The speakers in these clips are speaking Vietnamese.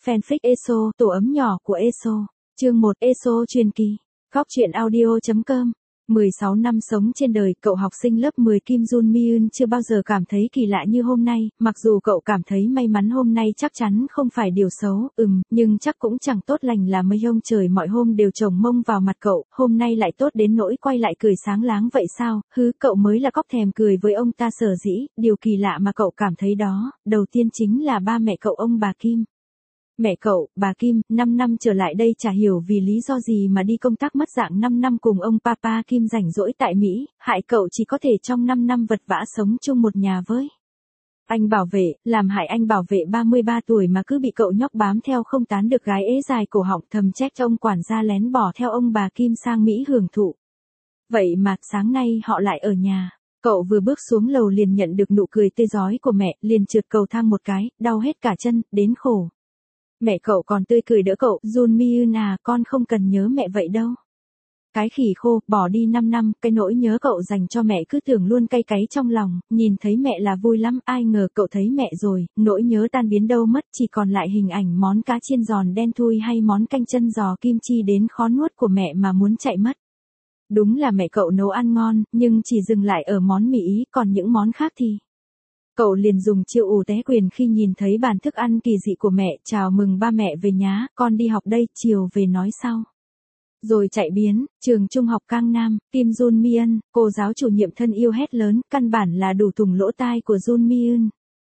Fanfic ESO, tổ ấm nhỏ của ESO. Chương 1 ESO truyền kỳ. Góc truyện audio.com 16 năm sống trên đời, cậu học sinh lớp 10 Kim Jun Myun chưa bao giờ cảm thấy kỳ lạ như hôm nay, mặc dù cậu cảm thấy may mắn hôm nay chắc chắn không phải điều xấu, nhưng chắc cũng chẳng tốt lành là mấy ông trời mọi hôm đều chồng mông vào mặt cậu, hôm nay lại tốt đến nỗi quay lại cười sáng láng vậy sao, cậu mới là cóc thèm cười với ông ta sở dĩ, điều kỳ lạ mà cậu cảm thấy đó, đầu tiên chính là ba mẹ cậu ông bà Kim. Mẹ cậu, bà Kim, 5 năm trở lại đây chả hiểu vì lý do gì mà đi công tác mất dạng 5 năm cùng ông Papa Kim rảnh rỗi tại Mỹ, hại cậu chỉ có thể trong 5 năm vật vã sống chung một nhà với anh bảo vệ, làm hại anh bảo vệ 33 tuổi mà cứ bị cậu nhóc bám theo không tán được gái ế dài cổ họng, thầm trách cho ông quản gia lén bỏ theo ông bà Kim sang Mỹ hưởng thụ. Vậy mà, sáng nay họ lại ở nhà. Cậu vừa bước xuống lầu liền nhận được nụ cười tươi rói của mẹ, liền trượt cầu thang một cái, đau hết cả chân, đến khổ. Mẹ cậu còn tươi cười đỡ cậu, Jun Myun à, con không cần nhớ mẹ vậy đâu. Cái khỉ khô, bỏ đi 5 năm, cái nỗi nhớ cậu dành cho mẹ cứ tưởng luôn cay cáy trong lòng, nhìn thấy mẹ là vui lắm, ai ngờ cậu thấy mẹ rồi, nỗi nhớ tan biến đâu mất, chỉ còn lại hình ảnh món cá chiên giòn đen thui hay món canh chân giò kim chi đến khó nuốt của mẹ mà muốn chạy mất. Đúng là mẹ cậu nấu ăn ngon, nhưng chỉ dừng lại ở món mì Ý, còn những món khác thì... Cậu liền dùng chiêu ù té quyền khi nhìn thấy bàn thức ăn kỳ dị của mẹ, chào mừng ba mẹ về nhá, con đi học đây, chiều về nói sau. Rồi chạy biến, trường trung học Cang Nam, Kim Jun Myun, cô giáo chủ nhiệm thân yêu hét lớn, căn bản là đủ thủng lỗ tai của Jun Myun.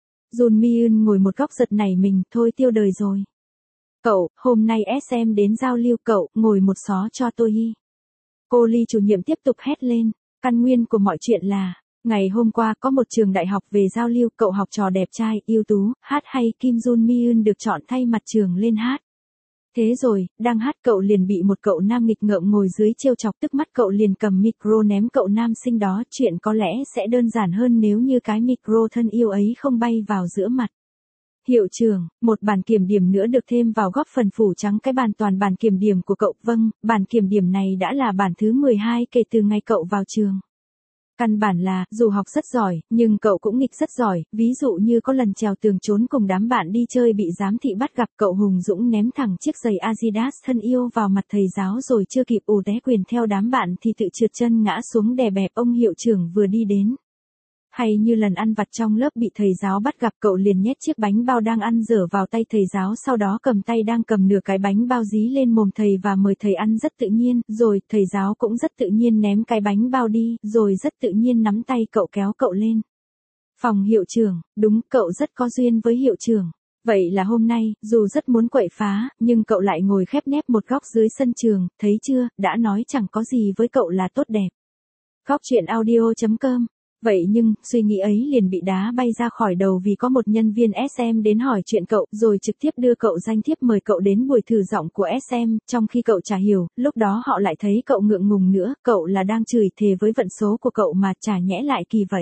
Jun Myun ngồi một góc giật nảy mình, thôi tiêu đời rồi. Cậu, hôm nay SM đến giao lưu, cậu, ngồi một xó cho tôi hi. Cô Ly chủ nhiệm tiếp tục hét lên, căn nguyên của mọi chuyện là... Ngày hôm qua có một trường đại học về giao lưu, cậu học trò đẹp trai, ưu tú, hát hay Kim Jun Myun được chọn thay mặt trường lên hát. Thế rồi, đang hát cậu liền bị một cậu nam nghịch ngợm ngồi dưới trêu chọc, tức mắt cậu liền cầm micro ném cậu nam sinh đó, chuyện có lẽ sẽ đơn giản hơn nếu như cái micro thân yêu ấy không bay vào giữa mặt. Hiệu trưởng, một bản kiểm điểm nữa được thêm vào góp phần phủ trắng cái bàn toàn bản kiểm điểm của cậu, vâng, bản kiểm điểm này đã là bản thứ 12 kể từ ngày cậu vào trường. Căn bản là, dù học rất giỏi, nhưng cậu cũng nghịch rất giỏi, ví dụ như có lần trèo tường trốn cùng đám bạn đi chơi bị giám thị bắt gặp, cậu hùng dũng ném thẳng chiếc giày Adidas thân yêu vào mặt thầy giáo rồi chưa kịp ù té quyền theo đám bạn thì tự trượt chân ngã xuống đè bẹp ông hiệu trưởng vừa đi đến. Hay như lần ăn vặt trong lớp bị thầy giáo bắt gặp, cậu liền nhét chiếc bánh bao đang ăn dở vào tay thầy giáo, sau đó cầm tay đang cầm nửa cái bánh bao dí lên mồm thầy và mời thầy ăn rất tự nhiên, rồi thầy giáo cũng rất tự nhiên ném cái bánh bao đi, rồi rất tự nhiên nắm tay cậu kéo cậu lên phòng hiệu trưởng. Đúng, cậu rất có duyên với hiệu trưởng. Vậy là hôm nay, dù rất muốn quậy phá, nhưng cậu lại ngồi khép nép một góc dưới sân trường, thấy chưa, đã nói chẳng có gì với cậu là tốt đẹp. Góc truyện audio.com. Vậy nhưng, suy nghĩ ấy liền bị đá bay ra khỏi đầu vì có một nhân viên SM đến hỏi chuyện cậu, rồi trực tiếp đưa cậu danh thiếp mời cậu đến buổi thử giọng của SM, trong khi cậu chả hiểu, lúc đó họ lại thấy cậu ngượng ngùng nữa, cậu là đang chửi thề với vận số của cậu mà chả nhẽ lại kỳ vậy.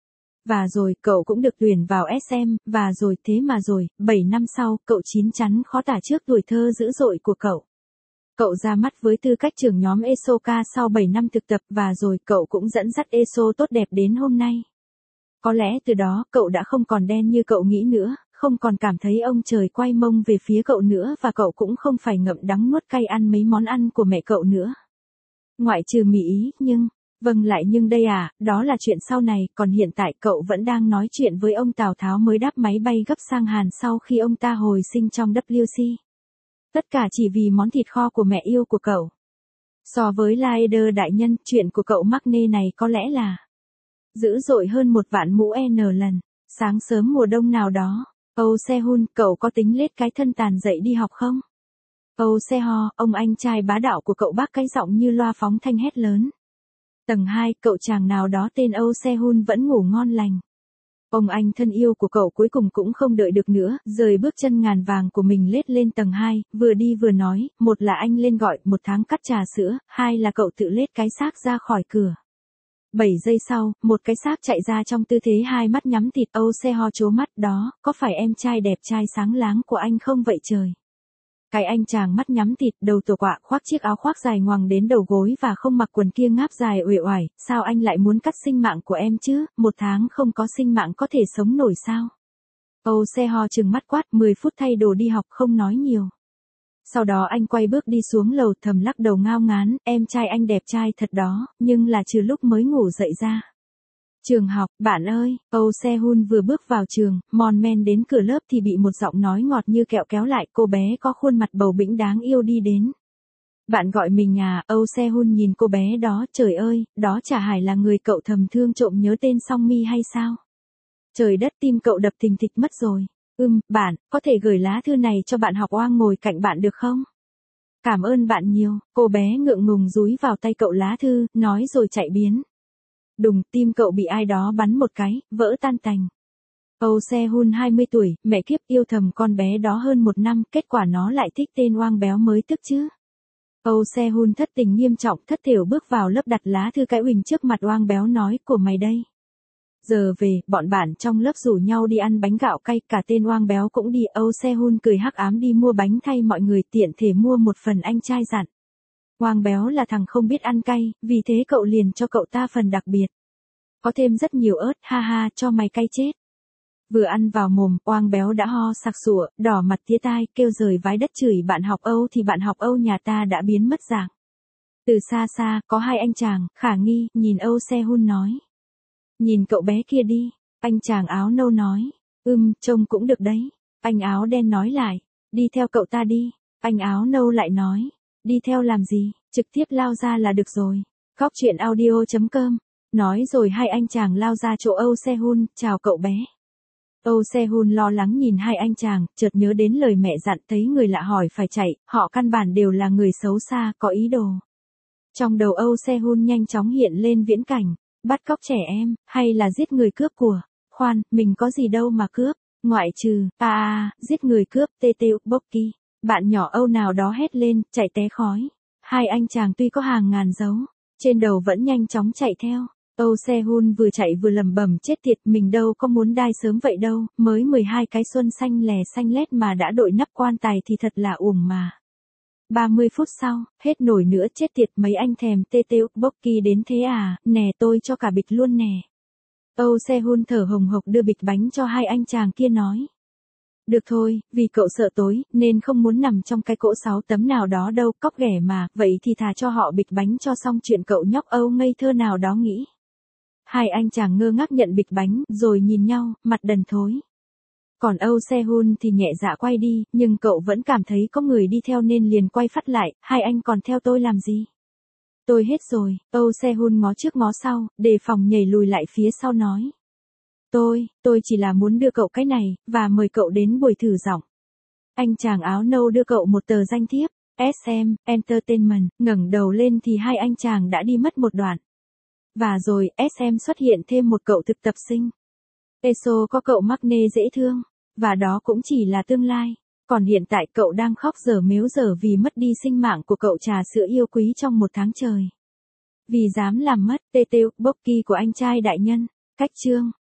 Và rồi, cậu cũng được tuyển vào SM, và rồi, thế mà rồi, 7 năm sau, cậu chín chắn khó tả trước tuổi thơ dữ dội của cậu. Cậu ra mắt với tư cách trưởng nhóm ESOka sau 7 năm thực tập và rồi cậu cũng dẫn dắt ESO tốt đẹp đến hôm nay. Có lẽ từ đó cậu đã không còn đen như cậu nghĩ nữa, không còn cảm thấy ông trời quay mông về phía cậu nữa và cậu cũng không phải ngậm đắng nuốt cay ăn mấy món ăn của mẹ cậu nữa. Ngoại trừ mì Ý, nhưng... Vâng lại nhưng đây à, đó là chuyện sau này, còn hiện tại cậu vẫn đang nói chuyện với ông Tào Tháo mới đáp máy bay gấp sang Hàn sau khi ông ta hồi sinh trong WC. Tất cả chỉ vì món thịt kho của mẹ yêu của cậu. So với Laeder đại nhân, chuyện của cậu Magne này có lẽ là dữ dội hơn 1 vạn mũ N lần. Sáng sớm mùa đông nào đó, Âu Sehun, cậu có tính lết cái thân tàn dậy đi học không? Âu Seho, ông anh trai bá đạo của cậu bác cái giọng như loa phóng thanh hét lớn. Tầng 2, cậu chàng nào đó tên Âu Sehun vẫn ngủ ngon lành. Ông anh thân yêu của cậu cuối cùng cũng không đợi được nữa, rời bước chân ngàn vàng của mình lết lên tầng 2, vừa đi vừa nói, một là anh lên gọi, 1 tháng cắt trà sữa, 2 là cậu tự lết cái xác ra khỏi cửa. 7 giây sau, một cái xác chạy ra trong tư thế 2 mắt nhắm thịt. Âu Seho trố mắt, đó, có phải em trai đẹp trai sáng láng của anh không vậy trời? Cái anh chàng mắt nhắm thịt, đầu tổ quạ, khoác chiếc áo khoác dài ngoằng đến đầu gối và không mặc quần kia ngáp dài uể oải, sao anh lại muốn cắt sinh mạng của em chứ, 1 tháng không có sinh mạng có thể sống nổi sao? Âu xe ho trừng mắt quát 10 phút thay đồ đi học không nói nhiều. Sau đó anh quay bước đi xuống lầu thầm lắc đầu ngao ngán, em trai anh đẹp trai thật đó, nhưng là trừ lúc mới ngủ dậy ra. Trường học, bạn ơi, Âu Se-hun vừa bước vào trường, mòn men đến cửa lớp thì bị một giọng nói ngọt như kẹo kéo lại, cô bé có khuôn mặt bầu bĩnh đáng yêu đi đến. Bạn gọi mình à? Âu Se-hun nhìn cô bé đó, trời ơi, đó chả phải là người cậu thầm thương trộm nhớ tên Song Mi hay sao? Trời đất, tim cậu đập thình thịch mất rồi. Bạn, có thể gửi lá thư này cho bạn học oang ngồi cạnh bạn được không? Cảm ơn bạn nhiều, cô bé ngượng ngùng dúi vào tay cậu lá thư, nói rồi chạy biến. Đùng, tim cậu bị ai đó bắn một cái, vỡ tan tành. Âu Se-hun 20 tuổi, mẹ kiếp yêu thầm con bé đó hơn 1 năm, kết quả nó lại thích tên oang béo mới tức chứ. Âu Se-hun thất tình nghiêm trọng thất thểu bước vào lớp đặt lá thư cái uỳnh trước mặt oang béo nói của mày đây. Giờ về, bọn bạn trong lớp rủ nhau đi ăn bánh gạo cay, cả tên oang béo cũng đi. Âu Se-hun cười hắc ám đi mua bánh thay mọi người, tiện thể mua một phần anh trai dặn. Oang béo là thằng không biết ăn cay, vì thế cậu liền cho cậu ta phần đặc biệt. Có thêm rất nhiều ớt, ha ha, cho mày cay chết. Vừa ăn vào mồm, oang béo đã ho sặc sụa, đỏ mặt tía tai, kêu rời vái đất chửi bạn học Âu thì bạn học Âu nhà ta đã biến mất dạng. Từ xa xa, có 2 anh chàng, khả nghi, nhìn Âu Se-hun nói. Nhìn cậu bé kia đi, anh chàng áo nâu nói. Trông cũng được đấy. Anh áo đen nói lại, đi theo cậu ta đi. Anh áo nâu lại nói, đi theo làm gì, trực tiếp lao ra là được rồi. Khóc chuyện audio.com. Nói rồi 2 anh chàng lao ra chỗ Âu Se-hun, chào cậu bé. Âu Se-hun lo lắng nhìn 2 anh chàng, chợt nhớ đến lời mẹ dặn, thấy người lạ hỏi phải chạy, họ căn bản đều là người xấu xa, có ý đồ. Trong đầu Âu Se-hun nhanh chóng hiện lên viễn cảnh, bắt cóc trẻ em, hay là giết người cướp của. Khoan, mình có gì đâu mà cướp, ngoại trừ, giết người cướp, Bokki. Bạn nhỏ Âu nào đó hét lên, chạy té khói. 2 anh chàng tuy có hàng ngàn dấu, trên đầu vẫn nhanh chóng chạy theo. Âu Se-hun vừa chạy vừa lẩm bẩm chết tiệt, mình đâu có muốn đai sớm vậy đâu, mới 12 cái xuân xanh lè xanh lét mà đã đội nắp quan tài thì thật là uổng mà. 30 phút sau, hết nổi nữa, chết tiệt, mấy anh thèm Bokki đến thế à, nè tôi cho cả bịch luôn nè. Âu Se-hun thở hồng hộc đưa bịch bánh cho 2 anh chàng kia nói. Được thôi, vì cậu sợ tối, nên không muốn nằm trong cái cỗ 6 tấm nào đó đâu, cóc ghẻ mà, vậy thì thà cho họ bịch bánh cho xong chuyện, cậu nhóc Âu ngây thơ nào đó nghĩ. 2 anh chàng ngơ ngác nhận bịch bánh, rồi nhìn nhau, mặt đần thối. Còn Âu Se-hun thì nhẹ dạ quay đi, nhưng cậu vẫn cảm thấy có người đi theo nên liền quay phát lại, 2 anh còn theo tôi làm gì? Tôi hết rồi, Âu Se-hun ngó trước ngó sau, đề phòng nhảy lùi lại phía sau nói. Tôi chỉ là muốn đưa cậu cái này, và mời cậu đến buổi thử giọng. Anh chàng áo nâu đưa cậu một tờ danh thiếp, SM, Entertainment, ngẩng đầu lên thì 2 anh chàng đã đi mất một đoạn. Và rồi, SM xuất hiện thêm một cậu thực tập sinh. ESO có cậu Magne dễ thương, và đó cũng chỉ là tương lai. Còn hiện tại cậu đang khóc dở mếu dở vì mất đi sinh mạng của cậu trà sữa yêu quý trong 1 tháng trời. Vì dám làm mất Bokki của anh trai đại nhân. Cách chương